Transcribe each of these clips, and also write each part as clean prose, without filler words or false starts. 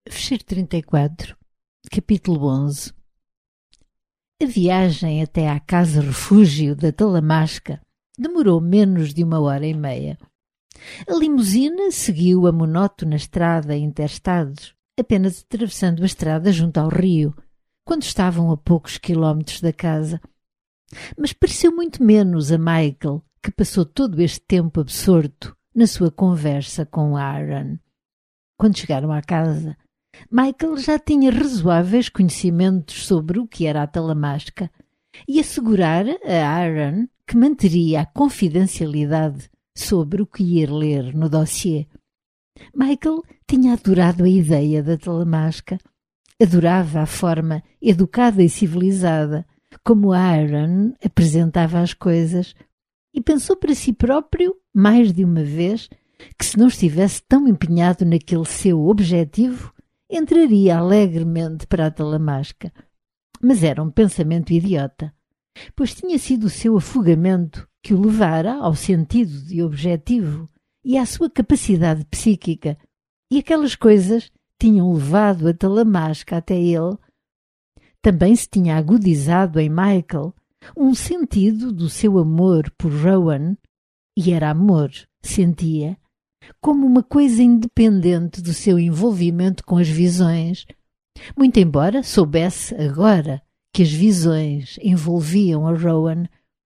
Fecheiro 34, capítulo 11. A viagem até à casa-refúgio da Talamasca demorou menos de 1h30. A limusina seguiu a monótona estrada interestados, apenas atravessando a estrada junto ao rio, quando estavam a poucos quilómetros da casa. Mas pareceu muito menos a Michael, que passou todo este tempo absorto na sua conversa com Aaron. Quando chegaram à casa, Michael já tinha razoáveis conhecimentos sobre o que era a Talamasca e assegurara a Aaron que manteria a confidencialidade sobre o que ia ler no dossiê. Michael tinha adorado a ideia da Talamasca, adorava a forma educada e civilizada como Aaron apresentava as coisas e pensou para si próprio, mais de uma vez, que se não estivesse tão empenhado naquele seu objetivo, entraria alegremente para a Talamasca. Mas era um pensamento idiota, pois tinha sido o seu afogamento que o levara ao sentido de objetivo e à sua capacidade psíquica, e aquelas coisas tinham levado a Talamasca até ele. Também se tinha agudizado em Michael um sentido do seu amor por Rowan, e era amor, sentia, como uma coisa independente do seu envolvimento com as visões, muito embora soubesse agora que as visões envolviam a Rowan.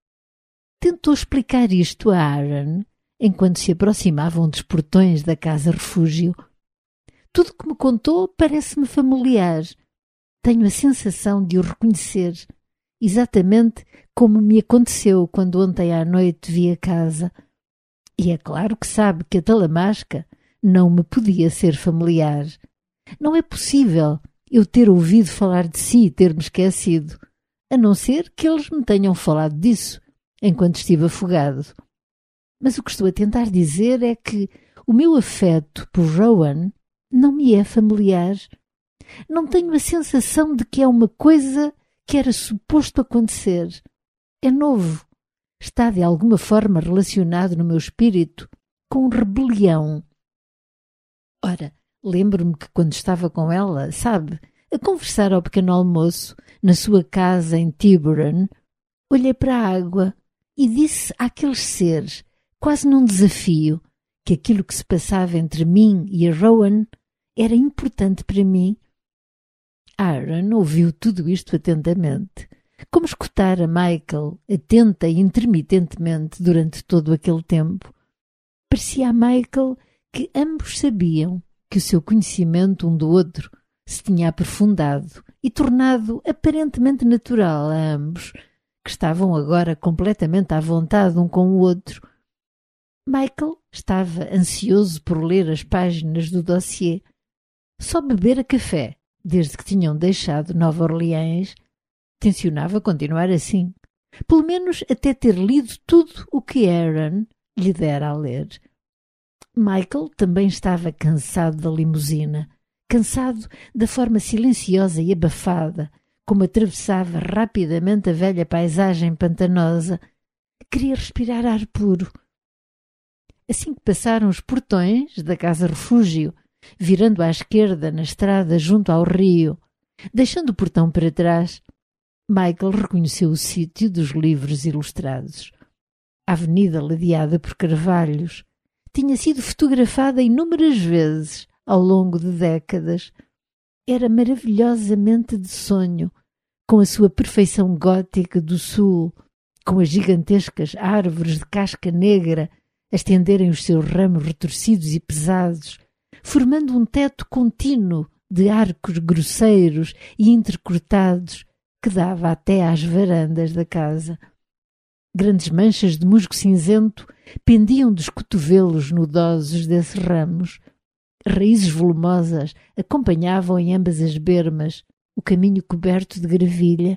Tentou explicar isto a Aaron enquanto se aproximavam dos portões da casa-refúgio. Tudo que me contou parece-me familiar. Tenho a sensação de o reconhecer, exatamente como me aconteceu quando ontem à noite vi a casa. E é claro que sabe que a Talamasca não me podia ser familiar. Não é possível eu ter ouvido falar de si e ter-me esquecido, a não ser que eles me tenham falado disso enquanto estive afogado. Mas o que estou a tentar dizer é que o meu afeto por Rowan não me é familiar. Não tenho a sensação de que é uma coisa que era suposto acontecer. É novo. Está de alguma forma relacionado no meu espírito com rebelião. Ora, lembro-me que quando estava com ela, sabe, a conversar ao pequeno almoço, na sua casa em Tiburon, olhei para a água e disse àqueles seres, quase num desafio, que aquilo que se passava entre mim e a Rowan era importante para mim. Aaron ouviu tudo isto atentamente, como escutara Michael, atenta e intermitentemente durante todo aquele tempo. Parecia a Michael que ambos sabiam que o seu conhecimento um do outro se tinha aprofundado e tornado aparentemente natural a ambos, que estavam agora completamente à vontade um com o outro. Michael estava ansioso por ler as páginas do dossiê. Só bebera café, desde que tinham deixado Nova Orleans. Tencionava continuar assim, pelo menos até ter lido tudo o que Aaron lhe dera a ler. Michael também estava cansado da limusina, cansado da forma silenciosa e abafada como atravessava rapidamente a velha paisagem pantanosa. Queria respirar ar puro. Assim que passaram os portões da casa-refúgio, virando à esquerda na estrada junto ao rio, deixando o portão para trás, Michael reconheceu o sítio dos livros ilustrados. A avenida ladeada por carvalhos tinha sido fotografada inúmeras vezes ao longo de décadas. Era maravilhosamente de sonho, com a sua perfeição gótica do sul, com as gigantescas árvores de casca negra a estenderem os seus ramos retorcidos e pesados, formando um teto contínuo de arcos grosseiros e intercortados que dava até às varandas da casa. Grandes manchas de musgo cinzento pendiam dos cotovelos nudosos desses ramos. Raízes volumosas acompanhavam em ambas as bermas o caminho coberto de gravilha.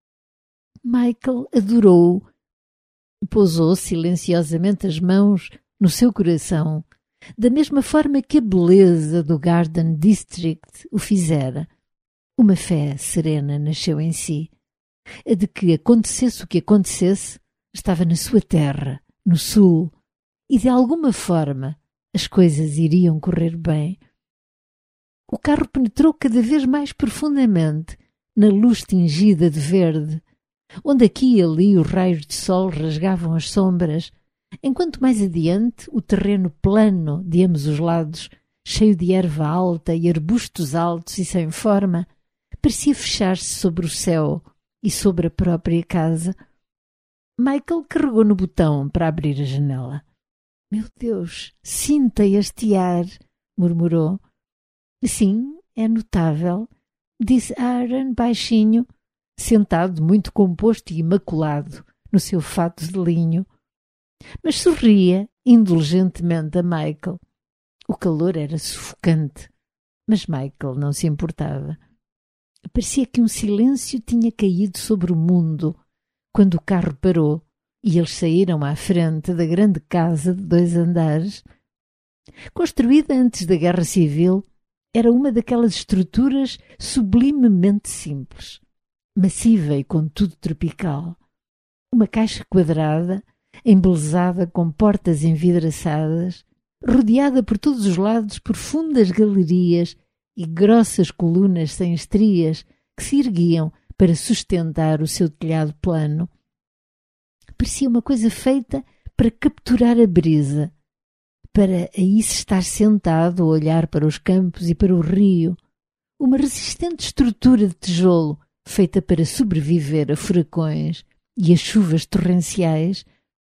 Michael adorou-o. Pousou silenciosamente as mãos no seu coração, da mesma forma que a beleza do Garden District o fizera. Uma fé serena nasceu em si, a de que acontecesse o que acontecesse, estava na sua terra, no sul, e de alguma forma as coisas iriam correr bem. O carro penetrou cada vez mais profundamente na luz tingida de verde, onde aqui e ali os raios de sol rasgavam as sombras, enquanto mais adiante o terreno plano de ambos os lados, cheio de erva alta e arbustos altos e sem forma, parecia fechar-se sobre o céu e sobre a própria casa. Michael carregou no botão para abrir a janela. — Meu Deus, sinta este ar! Murmurou. — Sim, é notável, disse Aaron baixinho, sentado muito composto e imaculado no seu fato de linho. Mas sorria indulgentemente a Michael. O calor era sufocante, mas Michael não se importava. Parecia que um silêncio tinha caído sobre o mundo quando o carro parou e eles saíram à frente da grande casa de 2 andares. Construída antes da Guerra Civil, era uma daquelas estruturas sublimemente simples, massiva e contudo tropical. Uma caixa quadrada, embelezada com portas envidraçadas, rodeada por todos os lados por fundas galerias e grossas colunas sem estrias que se erguiam para sustentar o seu telhado plano. Parecia uma coisa feita para capturar a brisa, para aí se estar sentado a olhar para os campos e para o rio, uma resistente estrutura de tijolo feita para sobreviver a furacões e a chuvas torrenciais.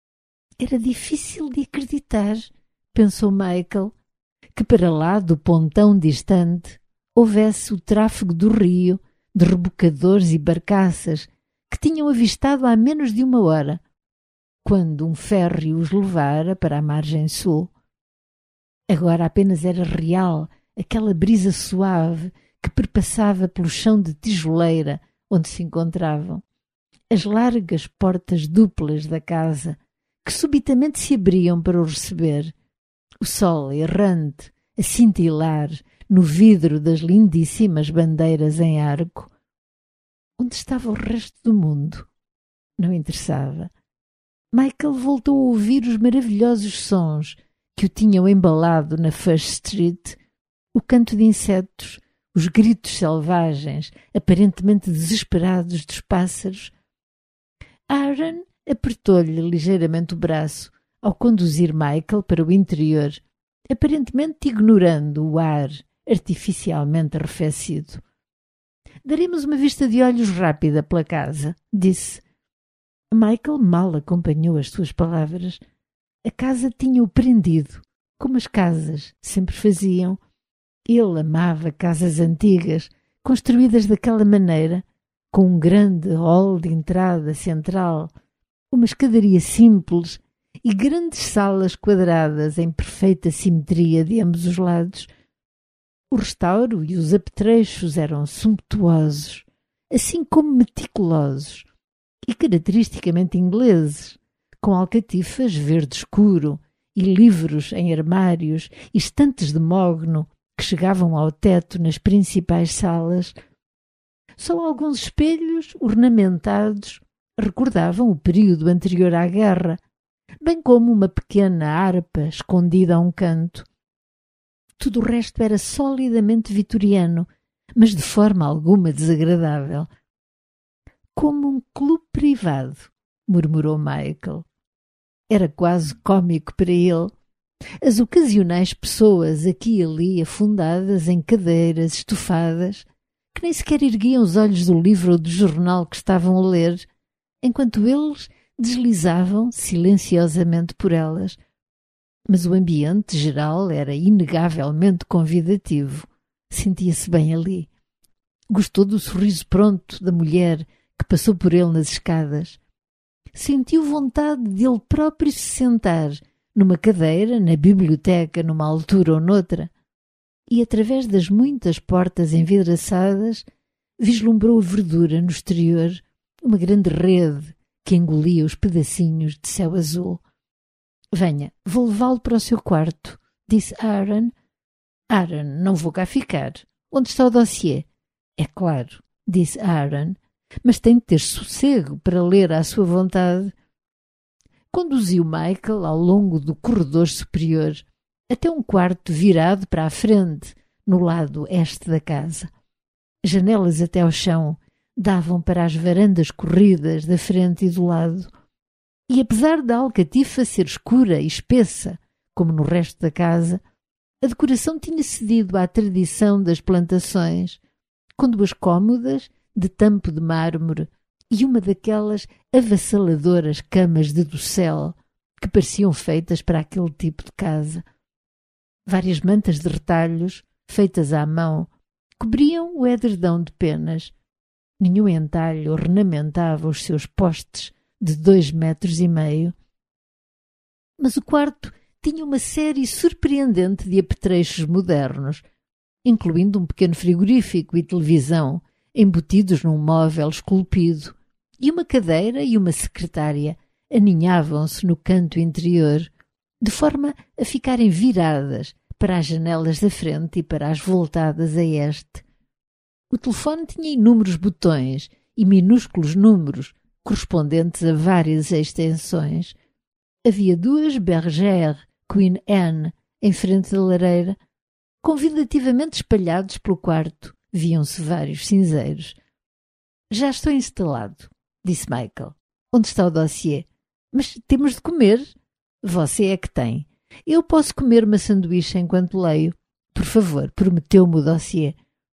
Era difícil de acreditar, pensou Michael, que para lá do pontão distante houvesse o tráfego do rio de rebocadores e barcaças que tinham avistado há menos de 1 hora, quando um férreo os levara para a margem sul. Agora apenas era real aquela brisa suave que perpassava pelo chão de tijoleira onde se encontravam. As largas portas duplas da casa, que subitamente se abriam para o receber. O sol errante a cintilar no vidro das lindíssimas bandeiras em arco. Onde estava o resto do mundo? Não interessava. Michael voltou a ouvir os maravilhosos sons que o tinham embalado na First Street, o canto de insetos, os gritos selvagens, aparentemente desesperados dos pássaros. Aaron apertou-lhe ligeiramente o braço ao conduzir Michael para o interior, aparentemente ignorando o ar artificialmente arrefecido. — Daremos uma vista de olhos rápida pela casa, disse. Michael mal acompanhou as suas palavras. A casa tinha-o prendido, como as casas sempre faziam. Ele amava casas antigas, construídas daquela maneira, com um grande hall de entrada central, uma escadaria simples e grandes salas quadradas em perfeita simetria de ambos os lados. O restauro e os apetrechos eram sumptuosos, assim como meticulosos e caracteristicamente ingleses, com alcatifas verde escuro e livros em armários e estantes de mogno que chegavam ao teto nas principais salas. Só alguns espelhos ornamentados recordavam o período anterior à guerra, bem como uma pequena harpa escondida a um canto. Tudo o resto era solidamente vitoriano, mas de forma alguma desagradável. — Como um clube privado, murmurou Michael. Era quase cômico para ele. As ocasionais pessoas aqui e ali afundadas em cadeiras estofadas, que nem sequer erguiam os olhos do livro ou do jornal que estavam a ler, enquanto eles deslizavam silenciosamente por elas. Mas o ambiente geral era inegavelmente convidativo. Sentia-se bem ali. Gostou do sorriso pronto da mulher que passou por ele nas escadas. Sentiu vontade de ele próprio se sentar numa cadeira, na biblioteca, numa altura ou noutra, e através das muitas portas envidraçadas vislumbrou a verdura no exterior, uma grande rede que engolia os pedacinhos de céu azul. — Venha, vou levá-lo para o seu quarto, disse Aaron. — Aaron, não vou cá ficar. Onde está o dossiê? — É claro, disse Aaron, mas tem de ter sossego para ler à sua vontade. Conduziu Michael ao longo do corredor superior, até um quarto virado para a frente, no lado este da casa. Janelas até ao chão davam para as varandas corridas da frente e do lado. E apesar da alcatifa ser escura e espessa, como no resto da casa, a decoração tinha cedido à tradição das plantações, com duas cômodas de tampo de mármore e uma daquelas avassaladoras camas de dossel que pareciam feitas para aquele tipo de casa. Várias mantas de retalhos, feitas à mão, cobriam o edredão de penas. Nenhum entalho ornamentava os seus postes de 2,5 metros. Mas o quarto tinha uma série surpreendente de apetrechos modernos, incluindo um pequeno frigorífico e televisão embutidos num móvel esculpido, e uma cadeira e uma secretária aninhavam-se no canto interior, de forma a ficarem viradas para as janelas da frente e para as voltadas a este. O telefone tinha inúmeros botões e minúsculos números correspondentes a várias extensões. Havia 2 Bergère Queen Anne em frente da lareira. Convidativamente espalhados pelo quarto, viam-se vários cinzeiros. Já estou instalado, disse Michael. Onde está o dossiê? Mas temos de comer. Você é que tem. Eu posso comer uma sanduíche enquanto leio. Por favor, prometeu-me o dossiê.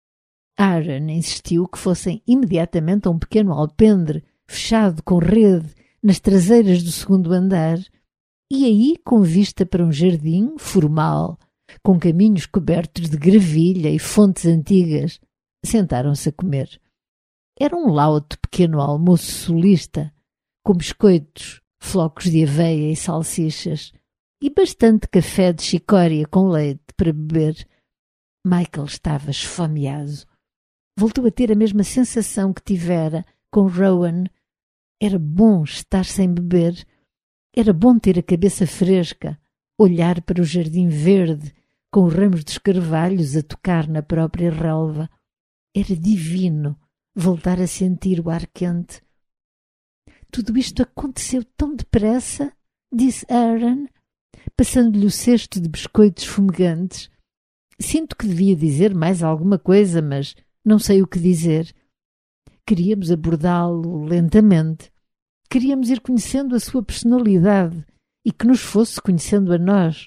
Aaron insistiu que fossem imediatamente a um pequeno alpendre fechado com rede nas traseiras do segundo andar, e aí, com vista para um jardim formal, com caminhos cobertos de gravilha e fontes antigas, sentaram-se a comer. Era um lauto pequeno almoço solista, com biscoitos, flocos de aveia e salsichas, e bastante café de chicória com leite para beber. Michael estava esfomeado. Voltou a ter a mesma sensação que tivera com Rowan. Era bom estar sem beber. Era bom ter a cabeça fresca, olhar para o jardim verde, com os ramos dos carvalhos a tocar na própria relva. Era divino voltar a sentir o ar quente. Tudo isto aconteceu tão depressa, disse Aaron, passando-lhe o cesto de biscoitos fumegantes. Sinto que devia dizer mais alguma coisa, mas não sei o que dizer. Queríamos abordá-lo lentamente. Queríamos ir conhecendo a sua personalidade e que nos fosse conhecendo a nós.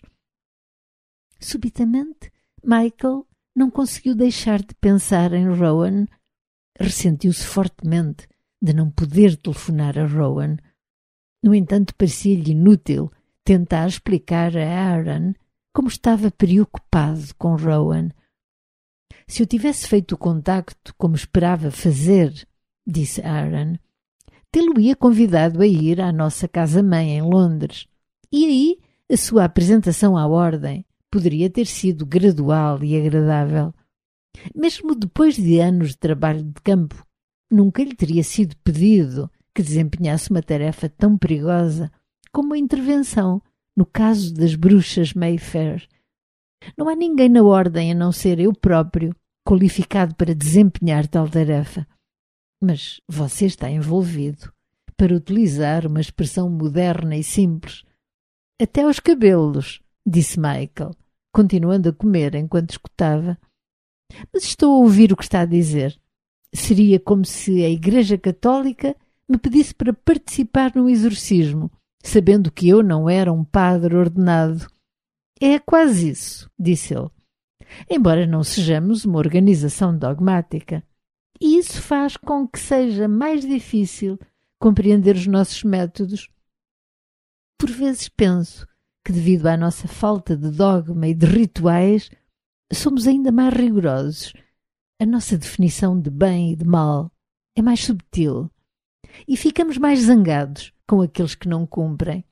Subitamente, Michael não conseguiu deixar de pensar em Rowan. Ressentiu-se fortemente de não poder telefonar a Rowan. No entanto, parecia-lhe inútil tentar explicar a Aaron como estava preocupado com Rowan. Se eu tivesse feito o contacto como esperava fazer, disse Aaron, tê-lo-ia convidado a ir à nossa casa-mãe em Londres. E aí a sua apresentação à ordem poderia ter sido gradual e agradável. Mesmo depois de anos de trabalho de campo, nunca lhe teria sido pedido que desempenhasse uma tarefa tão perigosa como a intervenção no caso das bruxas Mayfair. Não há ninguém na ordem a não ser eu próprio qualificado para desempenhar tal tarefa. Mas você está envolvido, para utilizar uma expressão moderna e simples. Até aos cabelos, disse Michael, continuando a comer enquanto escutava. Mas estou a ouvir o que está a dizer. Seria como se a Igreja Católica me pedisse para participar no exorcismo, sabendo que eu não era um padre ordenado. É quase isso, disse ele. Embora não sejamos uma organização dogmática. E isso faz com que seja mais difícil compreender os nossos métodos. Por vezes penso que, devido à nossa falta de dogma e de rituais, somos ainda mais rigorosos. A nossa definição de bem e de mal é mais subtil e ficamos mais zangados com aqueles que não cumprem.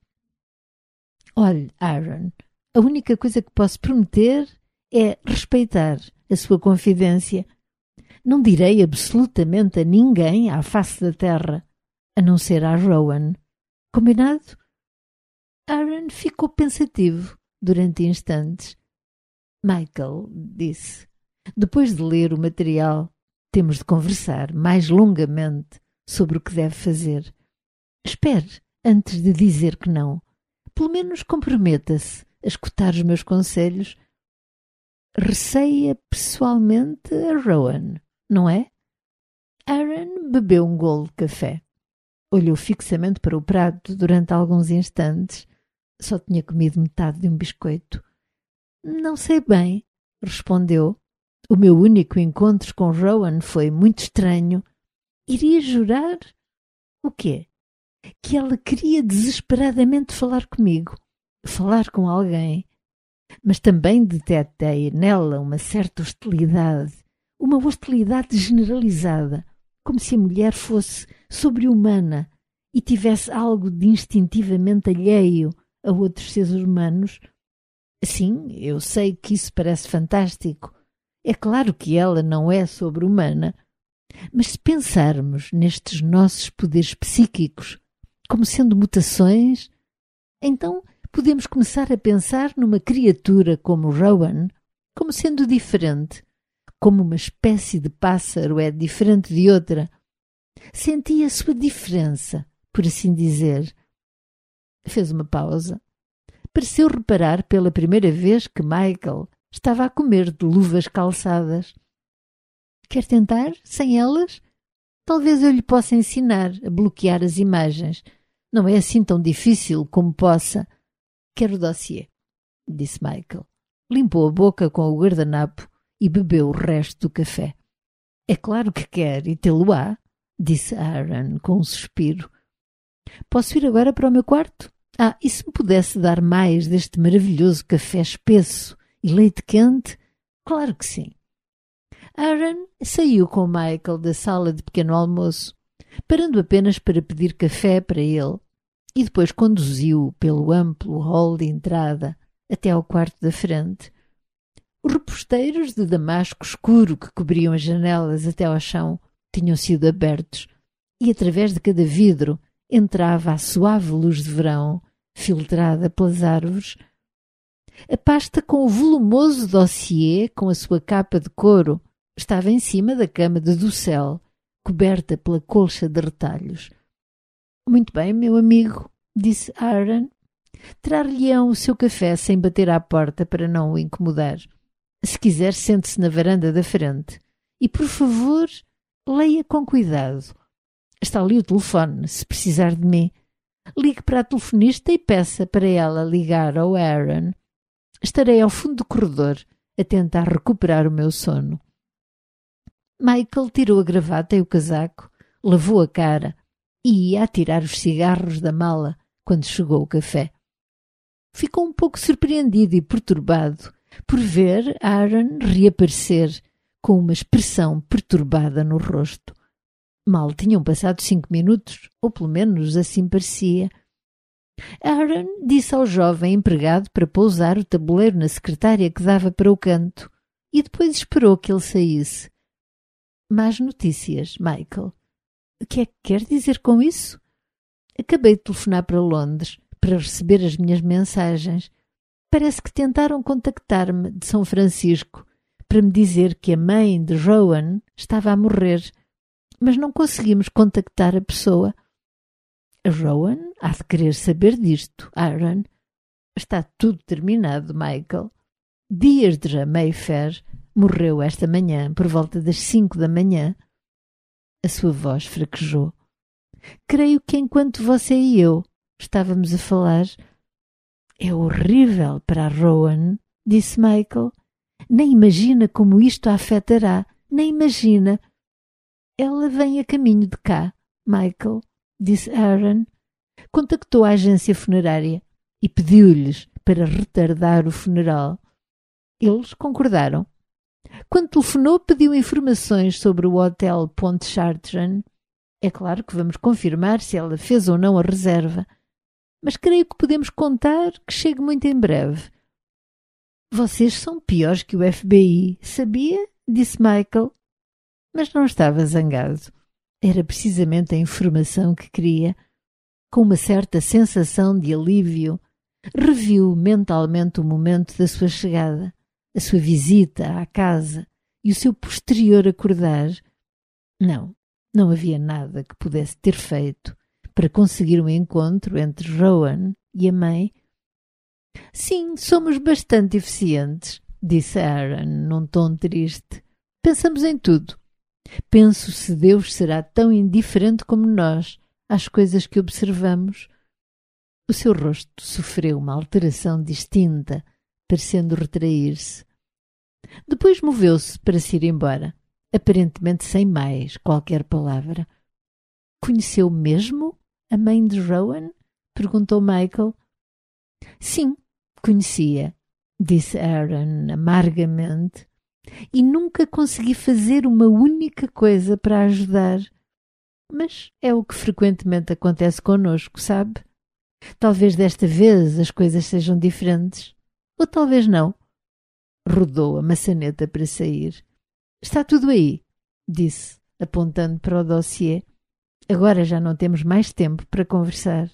Olhe, Aaron, a única coisa que posso prometer é respeitar a sua confidência. Não direi absolutamente a ninguém à face da terra, a não ser a Rowan. Combinado? Aaron ficou pensativo durante instantes. Michael disse, depois de ler o material, temos de conversar mais longamente sobre o que deve fazer. Espere antes de dizer que não. Pelo menos comprometa-se a escutar os meus conselhos. receia pessoalmente a Rowan, não é? Aaron bebeu um golo de café. Olhou fixamente para o prato durante alguns instantes. Só tinha comido metade de um biscoito. Não sei bem, respondeu. O meu único encontro com Rowan foi muito estranho. Iria jurar? O quê? Que ela queria desesperadamente falar comigo. Falar com alguém. Mas também detetei nela uma certa hostilidade. Uma hostilidade generalizada. Como se a mulher fosse sobre-humana e tivesse algo de instintivamente alheio a outros seres humanos. Sim, eu sei que isso parece fantástico. É claro que ela não é sobre-humana. Mas se pensarmos nestes nossos poderes psíquicos como sendo mutações, então podemos começar a pensar numa criatura como Rowan como sendo diferente, como uma espécie de pássaro é diferente de outra. Sentia a sua diferença, por assim dizer. Fez uma pausa. Pareceu reparar pela primeira vez que Michael estava a comer de luvas calçadas. Quer tentar, sem elas? Talvez eu lhe possa ensinar a bloquear as imagens. Não é assim tão difícil como possa. Quero o dossiê, disse Michael. Limpou a boca com o guardanapo e bebeu o resto do café. É claro que quer e tê-lo-á, disse Aaron com um suspiro. Posso ir agora para o meu quarto? E se me pudesse dar mais deste maravilhoso café espesso e leite quente? Claro que sim. Aaron saiu com Michael da sala de pequeno almoço, parando apenas para pedir café para ele, e depois conduziu-o pelo amplo hall de entrada até ao quarto da frente. Os reposteiros de damasco escuro que cobriam as janelas até ao chão tinham sido abertos, e através de cada vidro entrava a suave luz de verão, filtrada pelas árvores. A pasta com o volumoso dossiê, com a sua capa de couro, estava em cima da cama de dossel, coberta pela colcha de retalhos. Muito bem, meu amigo, disse Aaron. Trar-lhe-ão o seu café sem bater à porta para não o incomodar. Se quiser, sente-se na varanda da frente. E, por favor, leia com cuidado. Está ali o telefone, se precisar de mim. Ligue para a telefonista e peça para ela ligar ao Aaron. Estarei ao fundo do corredor a tentar recuperar o meu sono. Michael tirou a gravata e o casaco, lavou a cara e ia a tirar os cigarros da mala quando chegou o café. Ficou um pouco surpreendido e perturbado por ver Aaron reaparecer com uma expressão perturbada no rosto. Mal tinham passado 5 minutos, ou pelo menos assim parecia. Aaron disse ao jovem empregado para pousar o tabuleiro na secretária que dava para o canto e depois esperou que ele saísse. Más notícias, Michael. O que é que quer dizer com isso? Acabei de telefonar para Londres para receber as minhas mensagens. Parece que tentaram contactar-me de São Francisco para me dizer que a mãe de Rowan estava a morrer, mas não conseguimos contactar a pessoa. A Rowan há de querer saber disto, Aaron. Está tudo terminado, Michael. Deirdre Mayfair morreu esta manhã, por volta das 5 da manhã. A sua voz fraquejou. Creio que enquanto você e eu estávamos a falar... É horrível para a Rowan, disse Michael. Nem imagina como isto a afetará. Nem imagina. Ela vem a caminho de cá, Michael, disse Aaron. Contactou a agência funerária e pediu-lhes para retardar o funeral. Eles concordaram. Quando telefonou, pediu informações sobre o Hotel Pontchartrain. É claro que vamos confirmar se ela fez ou não a reserva, mas creio que podemos contar que chegue muito em breve. Vocês são piores que o FBI, sabia? Disse Michael. Mas não estava zangado. Era precisamente a informação que queria. Com uma certa sensação de alívio, reviu mentalmente o momento da sua chegada, a sua visita à casa e o seu posterior acordar. Não havia nada que pudesse ter feito para conseguir um encontro entre Rowan e a mãe. Sim, somos bastante eficientes, disse Aaron num tom triste. Pensamos em tudo. Penso se Deus será tão indiferente como nós às coisas que observamos. O seu rosto sofreu uma alteração distinta, parecendo retrair-se. Depois moveu-se para se ir embora, aparentemente sem mais qualquer palavra. Conheceu mesmo a mãe de Rowan? Perguntou Michael. Sim, conhecia, disse Aaron amargamente, e nunca consegui fazer uma única coisa para ajudar. Mas é o que frequentemente acontece connosco, sabe? Talvez desta vez as coisas sejam diferentes, ou talvez não. Rodou a maçaneta para sair. Está tudo aí, disse, apontando para o dossiê. Agora já não temos mais tempo para conversar.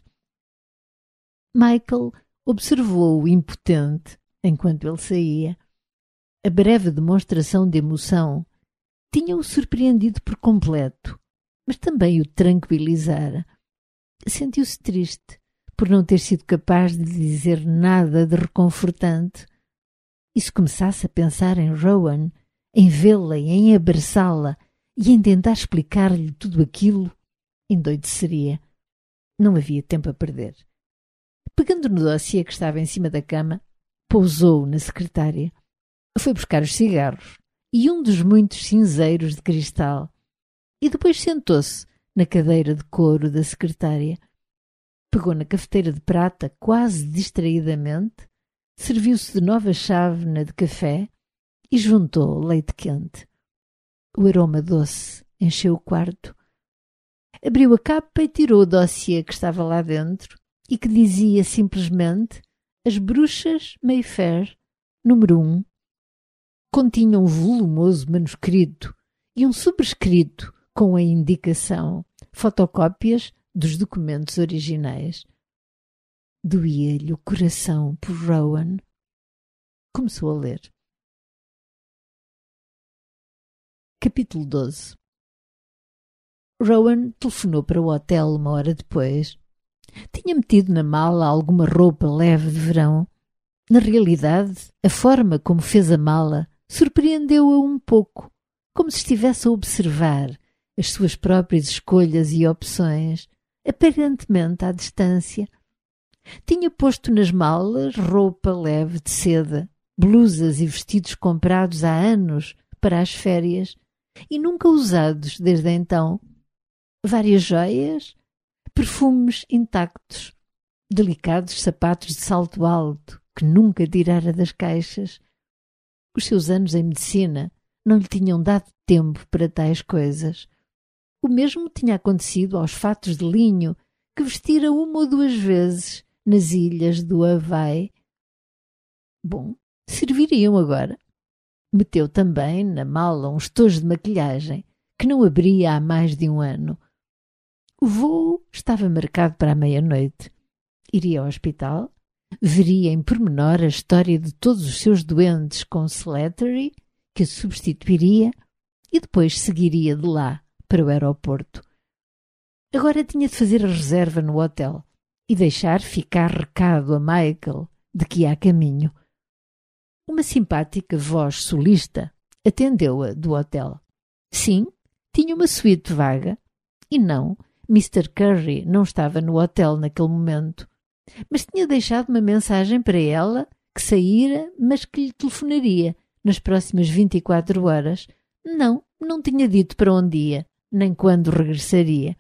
Michael observou-o impotente enquanto ele saía. A breve demonstração de emoção tinha-o surpreendido por completo, mas também o tranquilizara. Sentiu-se triste por não ter sido capaz de dizer nada de reconfortante. E se começasse a pensar em Rowan, em vê-la e em abraçá-la e em tentar explicar-lhe tudo aquilo, endoideceria. Não havia tempo a perder. Pegando no dossiê que estava em cima da cama, pousou na secretária. Foi buscar os cigarros e um dos muitos cinzeiros de cristal e depois sentou-se na cadeira de couro da secretária. Pegou na cafeteira de prata quase distraidamente, serviu-se de nova chávena de café e juntou leite quente. O aroma doce encheu o quarto. Abriu a capa e tirou o dossiê que estava lá dentro e que dizia simplesmente As Bruxas Mayfair, número 1. Continha um volumoso manuscrito e um subscrito com a indicação fotocópias dos documentos originais. Doía-lhe o coração por Rowan. Começou a ler. Capítulo 12. Rowan telefonou para o hotel uma hora depois. Tinha metido na mala alguma roupa leve de verão. Na realidade, a forma como fez a mala surpreendeu-a um pouco, como se estivesse a observar as suas próprias escolhas e opções, aparentemente à distância. Tinha posto nas malas roupa leve de seda, blusas e vestidos comprados há anos para as férias e nunca usados desde então. Várias joias, perfumes intactos, delicados sapatos de salto alto que nunca tirara das caixas. Os seus anos em medicina não lhe tinham dado tempo para tais coisas. O mesmo tinha acontecido aos fatos de linho que vestira uma ou duas vezes nas ilhas do Havaí. Bom, serviriam agora. Meteu também na mala um estojo de maquilhagem que não abria há mais de um ano. O voo estava marcado para a meia-noite. Iria ao hospital, veria em pormenor a história de todos os seus doentes com Slattery, que o substituiria, e depois seguiria de lá para o aeroporto. Agora tinha de fazer a reserva no hotel e deixar ficar recado a Michael de que ia a caminho. Uma simpática voz solista atendeu-a do hotel. Sim, tinha uma suíte vaga. E não, Mr. Curry não estava no hotel naquele momento, mas tinha deixado uma mensagem para ela que saíra, mas que lhe telefonaria nas próximas 24 horas. Não tinha dito para onde ia, nem quando regressaria.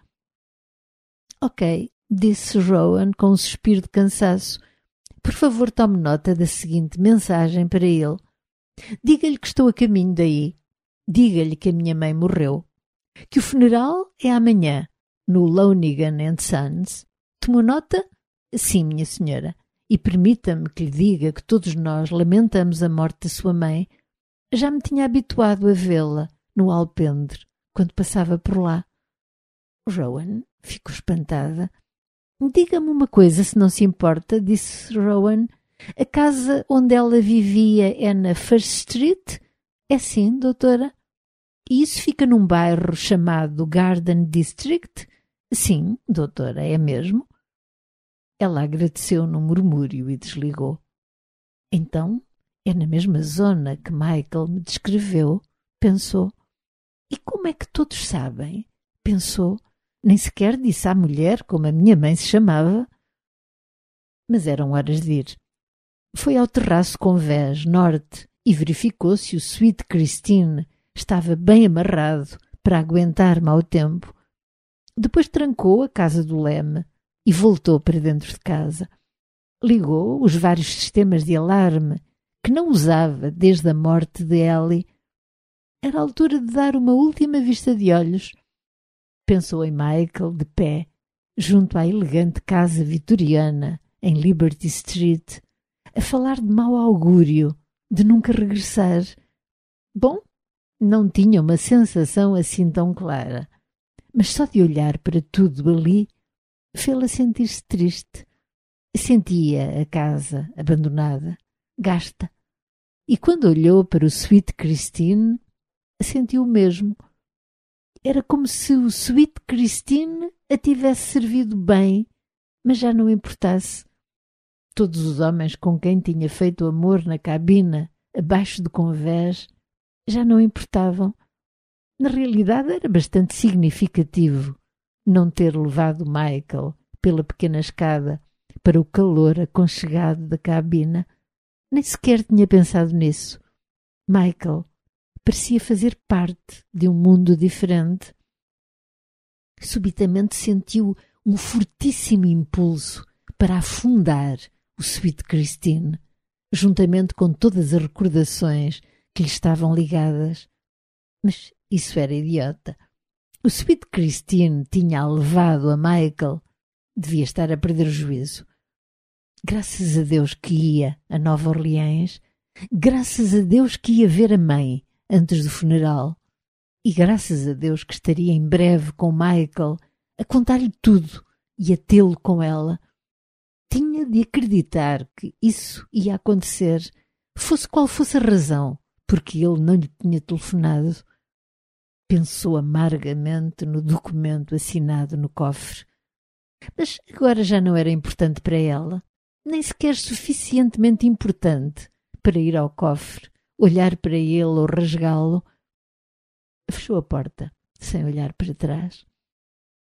Ok, disse Rowan com um suspiro de cansaço. Por favor, tome nota da seguinte mensagem para ele. Diga-lhe que estou a caminho daí. Diga-lhe que a minha mãe morreu. Que o funeral é amanhã, no Lonigan & Sons. Tomou nota? Sim, minha senhora. E permita-me que lhe diga que todos nós lamentamos a morte da sua mãe. Já me tinha habituado a vê-la no alpendre, quando passava por lá. Rowan ficou espantada. Diga-me uma coisa, se não se importa, disse Rowan. A casa onde ela vivia é na First Street? É sim, doutora. E isso fica num bairro chamado Garden District? Sim, doutora, é mesmo. Ela agradeceu num murmúrio e desligou. Então, É na mesma zona que Michael me descreveu, pensou. E como é que todos sabem? Pensou. Nem sequer disse à mulher como a minha mãe se chamava. Mas eram horas de ir. Foi ao terraço convés norte e verificou se o Sweet Christine estava bem amarrado para aguentar mau tempo. Depois trancou a casa do Leme e voltou para dentro de casa. Ligou os vários sistemas de alarme que não usava desde a morte de Ellie. Era a altura de dar uma última vista de olhos. Pensou em Michael de pé, junto à elegante casa vitoriana em Liberty Street, a falar de mau augúrio, de nunca regressar. Bom, não tinha uma sensação assim tão clara, mas só de olhar para tudo ali, fê-la sentir-se triste. Sentia a casa abandonada, gasta. E quando olhou para o Sweet Christine, sentiu o mesmo. Era como se o Sweet Christine a tivesse servido bem, mas já não importasse. Todos os homens com quem tinha feito amor na cabina, abaixo do convés, já não importavam. Na realidade era bastante significativo não ter levado Michael pela pequena escada para o calor aconchegado da cabina. Nem sequer tinha pensado nisso. Michael parecia fazer parte de um mundo diferente. Subitamente sentiu um fortíssimo impulso para afundar o Sweet Christine, juntamente com todas as recordações que lhe estavam ligadas. Mas isso era idiota. O Sweet Christine tinha levado a Michael. Devia estar a perder o juízo. Graças a Deus que ia a Nova Orleans. Graças a Deus que ia ver a mãe antes do funeral. E graças a Deus que estaria em breve com Michael a contar-lhe tudo e a tê-lo com ela. Tinha de acreditar que isso ia acontecer, fosse qual fosse a razão porque ele não lhe tinha telefonado. Pensou amargamente no documento assinado no cofre. Mas agora já não era importante para ela, nem sequer suficientemente importante para ir ao cofre, olhar para ele ou rasgá-lo. Fechou a porta, sem olhar para trás.